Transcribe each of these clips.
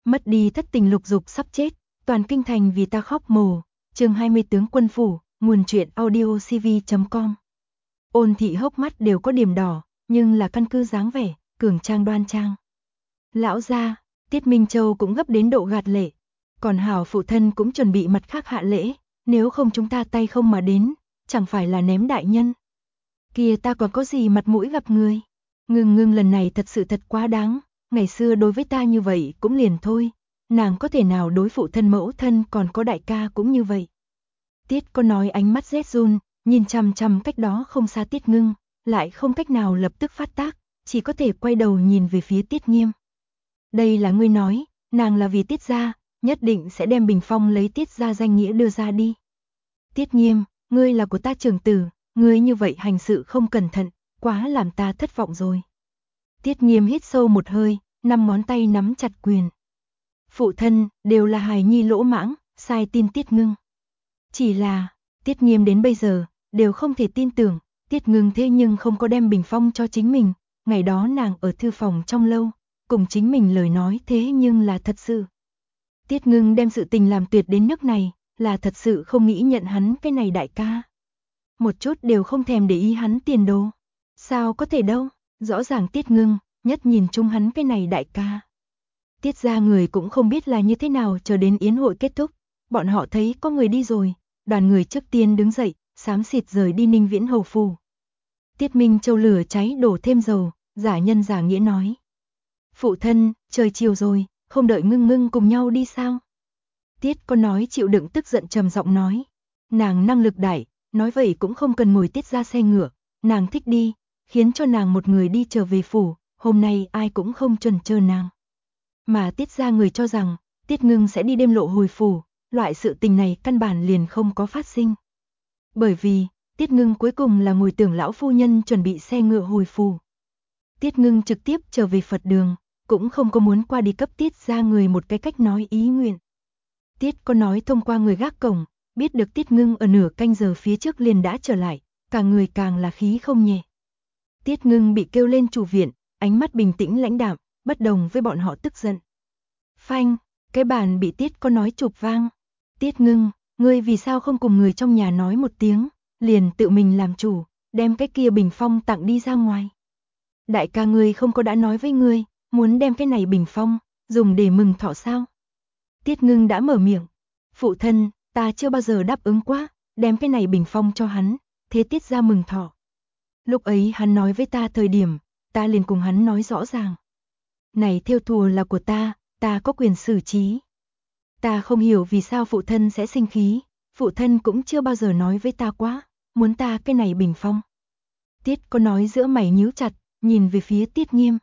Mất đi thất tình lục dục sắp chết, toàn kinh thành vì ta khóc mồ. Chương 20 tướng quân phủ, nguồn truyện audiocv.com. Ôn Thị hốc mắt đều có điểm đỏ, nhưng là căn cứ dáng vẻ, cường trang đoan trang. Lão gia, Tiết Minh Châu cũng gấp đến độ gạt lệ. Còn hảo phụ thân cũng chuẩn bị mặt khác hạ lễ, nếu không chúng ta tay không mà đến, chẳng phải là ném đại nhân. Kìa ta còn có gì mặt mũi gặp người. Ngưng lần này thật sự thật quá đáng, ngày xưa đối với ta như vậy cũng liền thôi, nàng có thể nào đối phụ thân mẫu thân còn có đại ca cũng như vậy. Tiết có nói ánh mắt rét run, nhìn chằm chằm cách đó không xa Tiết Ngưng, lại không cách nào lập tức phát tác, chỉ có thể quay đầu nhìn về phía Tiết Nghiêm. Đây là ngươi nói, nàng là vì Tiết gia, nhất định sẽ đem bình phong lấy Tiết gia danh nghĩa đưa ra đi. Tiết Nghiêm, ngươi là của ta trưởng tử, ngươi như vậy hành sự không cẩn thận, quá làm ta thất vọng rồi. Tiết Nghiêm hít sâu một hơi, 5 ngón tay nắm chặt quyền. Phụ thân, đều là hài nhi lỗ mãng, sai tin Tiết Ngưng. Chỉ là, Tiết Nghiêm đến bây giờ, đều không thể tin tưởng, Tiết Ngưng thế nhưng không có đem bình phong cho chính mình, ngày đó nàng ở thư phòng trong lâu, cùng chính mình lời nói thế nhưng là thật sự. Tiết Ngưng đem sự tình làm tuyệt đến nước này, là thật sự không nghĩ nhận hắn cái này đại ca. Một chút đều không thèm để ý hắn tiền đồ. Sao có thể đâu, rõ ràng Tiết Ngưng, nhất nhìn chung hắn cái này đại ca. Tiết gia người cũng không biết là như thế nào chờ đến yến hội kết thúc, bọn họ thấy có người đi rồi, đoàn người trước tiên đứng dậy, xám xịt rời đi Ninh Viễn hầu phủ. Tiết Minh Châu lửa cháy đổ thêm dầu, giả nhân giả nghĩa nói. Phụ thân, trời chiều rồi, không đợi Ngưng cùng nhau đi sao? Tiết có nói chịu đựng tức giận trầm giọng nói. Nàng năng lực đại, nói vậy cũng không cần ngồi Tiết ra xe ngựa, nàng thích đi, khiến cho nàng một người đi trở về phủ, hôm nay ai cũng không chần chờ nàng. Mà Tiết ra người cho rằng, Tiết Ngưng sẽ đi đêm lộ hồi phủ, loại sự tình này căn bản liền không có phát sinh. Bởi vì, Tiết Ngưng cuối cùng là ngồi tưởng lão phu nhân chuẩn bị xe ngựa hồi phủ. Tiết Ngưng trực tiếp trở về Phật đường, cũng không có muốn qua đi cấp Tiết ra người một cái cách nói ý nguyện. Tiết có nói thông qua người gác cổng, biết được Tiết Ngưng ở nửa canh giờ phía trước liền đã trở lại, cả người càng là khí không nhẹ. Tiết Ngưng bị kêu lên chủ viện, ánh mắt bình tĩnh lãnh đạm, bất đồng với bọn họ tức giận. Phanh, cái bàn bị Tiết có nói chụp vang. Tiết Ngưng, ngươi vì sao không cùng người trong nhà nói một tiếng, liền tự mình làm chủ, đem cái kia bình phong tặng đi ra ngoài. Đại ca ngươi không có đã nói với ngươi, muốn đem cái này bình phong, dùng để mừng thọ sao? Tiết Ngưng đã mở miệng. Phụ thân, ta chưa bao giờ đáp ứng quá, đem cái này bình phong cho hắn, thế Tiết ra mừng thọ. Lúc ấy hắn nói với ta thời điểm, ta liền cùng hắn nói rõ ràng. Này thêu thùa là của ta có quyền xử trí. Ta không hiểu vì sao phụ thân sẽ sinh khí, phụ thân cũng chưa bao giờ nói với ta quá, muốn ta cái này bình phong. Tiết có nói giữa mày nhíu chặt, nhìn về phía Tiết Nghiêm.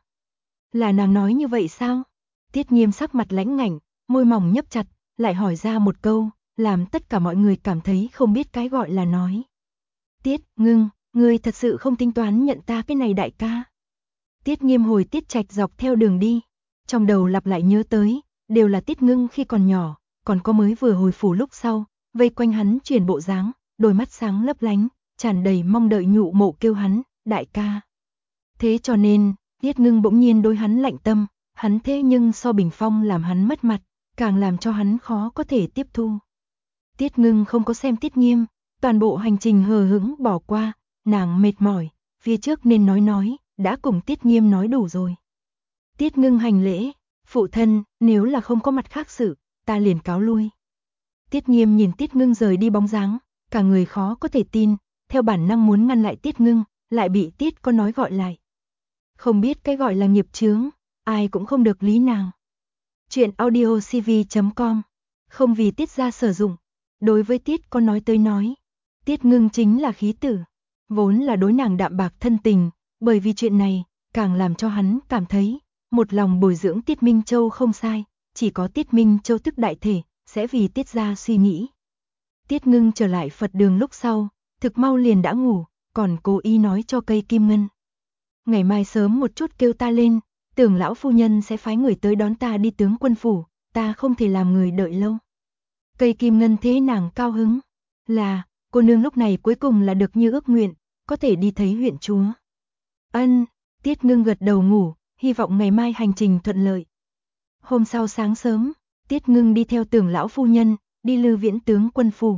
Là nàng nói như vậy sao? Tiết Nghiêm sắc mặt lãnh ngạnh, môi mỏng nhấp chặt, lại hỏi ra một câu, làm tất cả mọi người cảm thấy không biết cái gọi là nói. Tiết Ngưng, ngươi thật sự không tính toán nhận ta cái này đại ca. Tiết Nghiêm hồi Tiết Trạch dọc theo đường đi, trong đầu lặp lại nhớ tới, đều là Tiết Ngưng khi còn nhỏ, còn có mới vừa hồi phủ lúc sau, vây quanh hắn chuyển bộ dáng, đôi mắt sáng lấp lánh, tràn đầy mong đợi nhụ mộ kêu hắn, đại ca. Thế cho nên, Tiết Ngưng bỗng nhiên đối hắn lạnh tâm, hắn thế nhưng so bình phong làm hắn mất mặt, càng làm cho hắn khó có thể tiếp thu. Tiết Ngưng không có xem Tiết Nghiêm, toàn bộ hành trình hờ hững bỏ qua, nàng mệt mỏi, phía trước nên nói, đã cùng Tiết Nghiêm nói đủ rồi. Tiết Ngưng hành lễ, phụ thân, nếu là không có mặt khác sự, ta liền cáo lui. Tiết Nghiêm nhìn Tiết Ngưng rời đi bóng dáng, cả người khó có thể tin, theo bản năng muốn ngăn lại Tiết Ngưng, lại bị Tiết có nói gọi lại. Không biết cái gọi là nghiệp chướng, ai cũng không được lý nàng. Chuyện audiocv.com, không vì Tiết ra sử dụng, đối với Tiết có nói tới nói. Tiết Ngưng chính là khí tử, vốn là đối nàng đạm bạc thân tình, bởi vì chuyện này, càng làm cho hắn cảm thấy, một lòng bồi dưỡng Tiết Minh Châu không sai, chỉ có Tiết Minh Châu tức đại thể, sẽ vì Tiết ra suy nghĩ. Tiết Ngưng trở lại Phật đường lúc sau, thực mau liền đã ngủ, còn cố ý nói cho cây kim ngân. Ngày mai sớm một chút kêu ta lên, tưởng lão phu nhân sẽ phái người tới đón ta đi tướng quân phủ, ta không thể làm người đợi lâu. Cây kim ngân thế nàng cao hứng, là, cô nương lúc này cuối cùng là được như ước nguyện, có thể đi thấy huyện chúa. Ân, Tiết Ngưng gật đầu ngủ, hy vọng ngày mai hành trình thuận lợi. Hôm sau sáng sớm, Tiết Ngưng đi theo Tưởng lão phu nhân, đi Lư Viễn tướng quân phủ.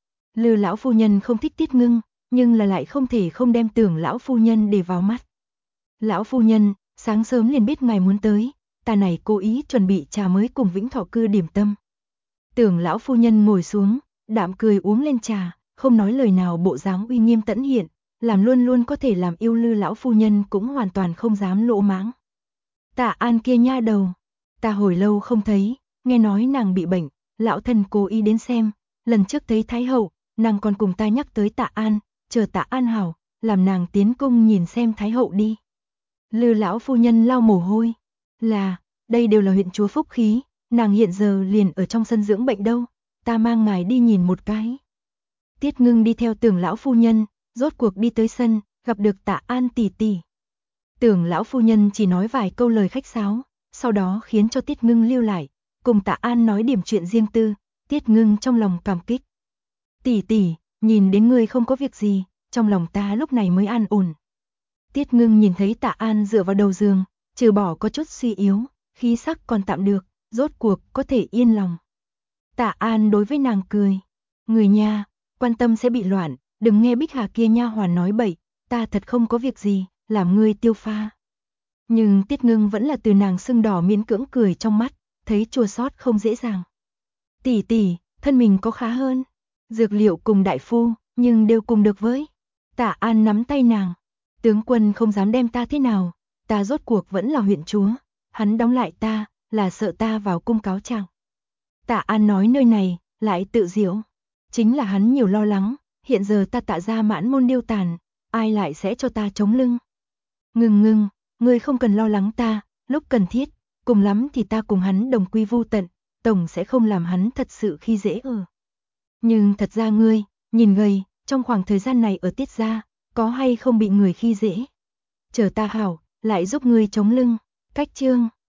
Lư lão phu nhân không thích Tiết Ngưng, nhưng là lại không thể không đem Tưởng lão phu nhân để vào mắt. Lão phu nhân, sáng sớm liền biết ngài muốn tới, ta này cố ý chuẩn bị trà mới cùng Vĩnh Thọ cư điểm tâm. Tưởng lão phu nhân ngồi xuống, đạm cười uống lên trà, không nói lời nào, bộ dáng uy nghiêm tẫn hiện, làm luôn luôn có thể làm yêu Lư lão phu nhân cũng hoàn toàn không dám lỗ mãng. Tạ An kia nha đầu, ta hồi lâu không thấy, nghe nói nàng bị bệnh, lão thân cố ý đến xem, lần trước thấy Thái hậu, nàng còn cùng ta nhắc tới Tạ An, chờ Tạ An hảo, làm nàng tiến cung nhìn xem Thái hậu đi. Lư lão phu nhân lau mồ hôi, là, đây đều là huyện chúa phúc khí, nàng hiện giờ liền ở trong sân dưỡng bệnh đâu, ta mang ngài đi nhìn một cái. Tiết Ngưng đi theo Tưởng lão phu nhân, rốt cuộc đi tới sân, gặp được Tạ An tỷ tỷ. Tưởng lão phu nhân chỉ nói vài câu lời khách sáo, sau đó khiến cho Tiết Ngưng lưu lại, cùng Tạ An nói điểm chuyện riêng tư. Tiết Ngưng trong lòng cảm kích. Tỷ tỷ, nhìn đến ngươi không có việc gì, trong lòng ta lúc này mới an ổn. Tiết Ngưng nhìn thấy Tạ An dựa vào đầu giường, trừ bỏ có chút suy yếu, khí sắc còn tạm được, rốt cuộc có thể yên lòng. Tạ An đối với nàng cười, người nha, quan tâm sẽ bị loạn, đừng nghe Bích Hà kia nha hoàn nói bậy, ta thật không có việc gì, làm ngươi tiêu pha. Nhưng Tiết Ngưng vẫn là từ nàng sưng đỏ miễn cưỡng cười trong mắt, thấy chua xót không dễ dàng. Tỷ tỷ, thân mình có khá hơn, dược liệu cùng đại phu, nhưng đều cùng được với. Tạ An nắm tay nàng, tướng quân không dám đem ta thế nào, ta rốt cuộc vẫn là huyện chúa, hắn đóng lại ta, là sợ ta vào cung cáo trạng. Tạ An nói nơi này, lại tự diễu, chính là hắn nhiều lo lắng, hiện giờ ta Tạ gia mãn môn điêu tàn, ai lại sẽ cho ta chống lưng. Ngưng, ngươi không cần lo lắng ta, lúc cần thiết, cùng lắm thì ta cùng hắn đồng quy vu tận, tổng sẽ không làm hắn thật sự khi dễ ở. Nhưng thật ra ngươi, nhìn gầy, trong khoảng thời gian này ở Tiết gia, có hay không bị người khi dễ. Chờ ta hảo, lại giúp ngươi chống lưng. Cách chương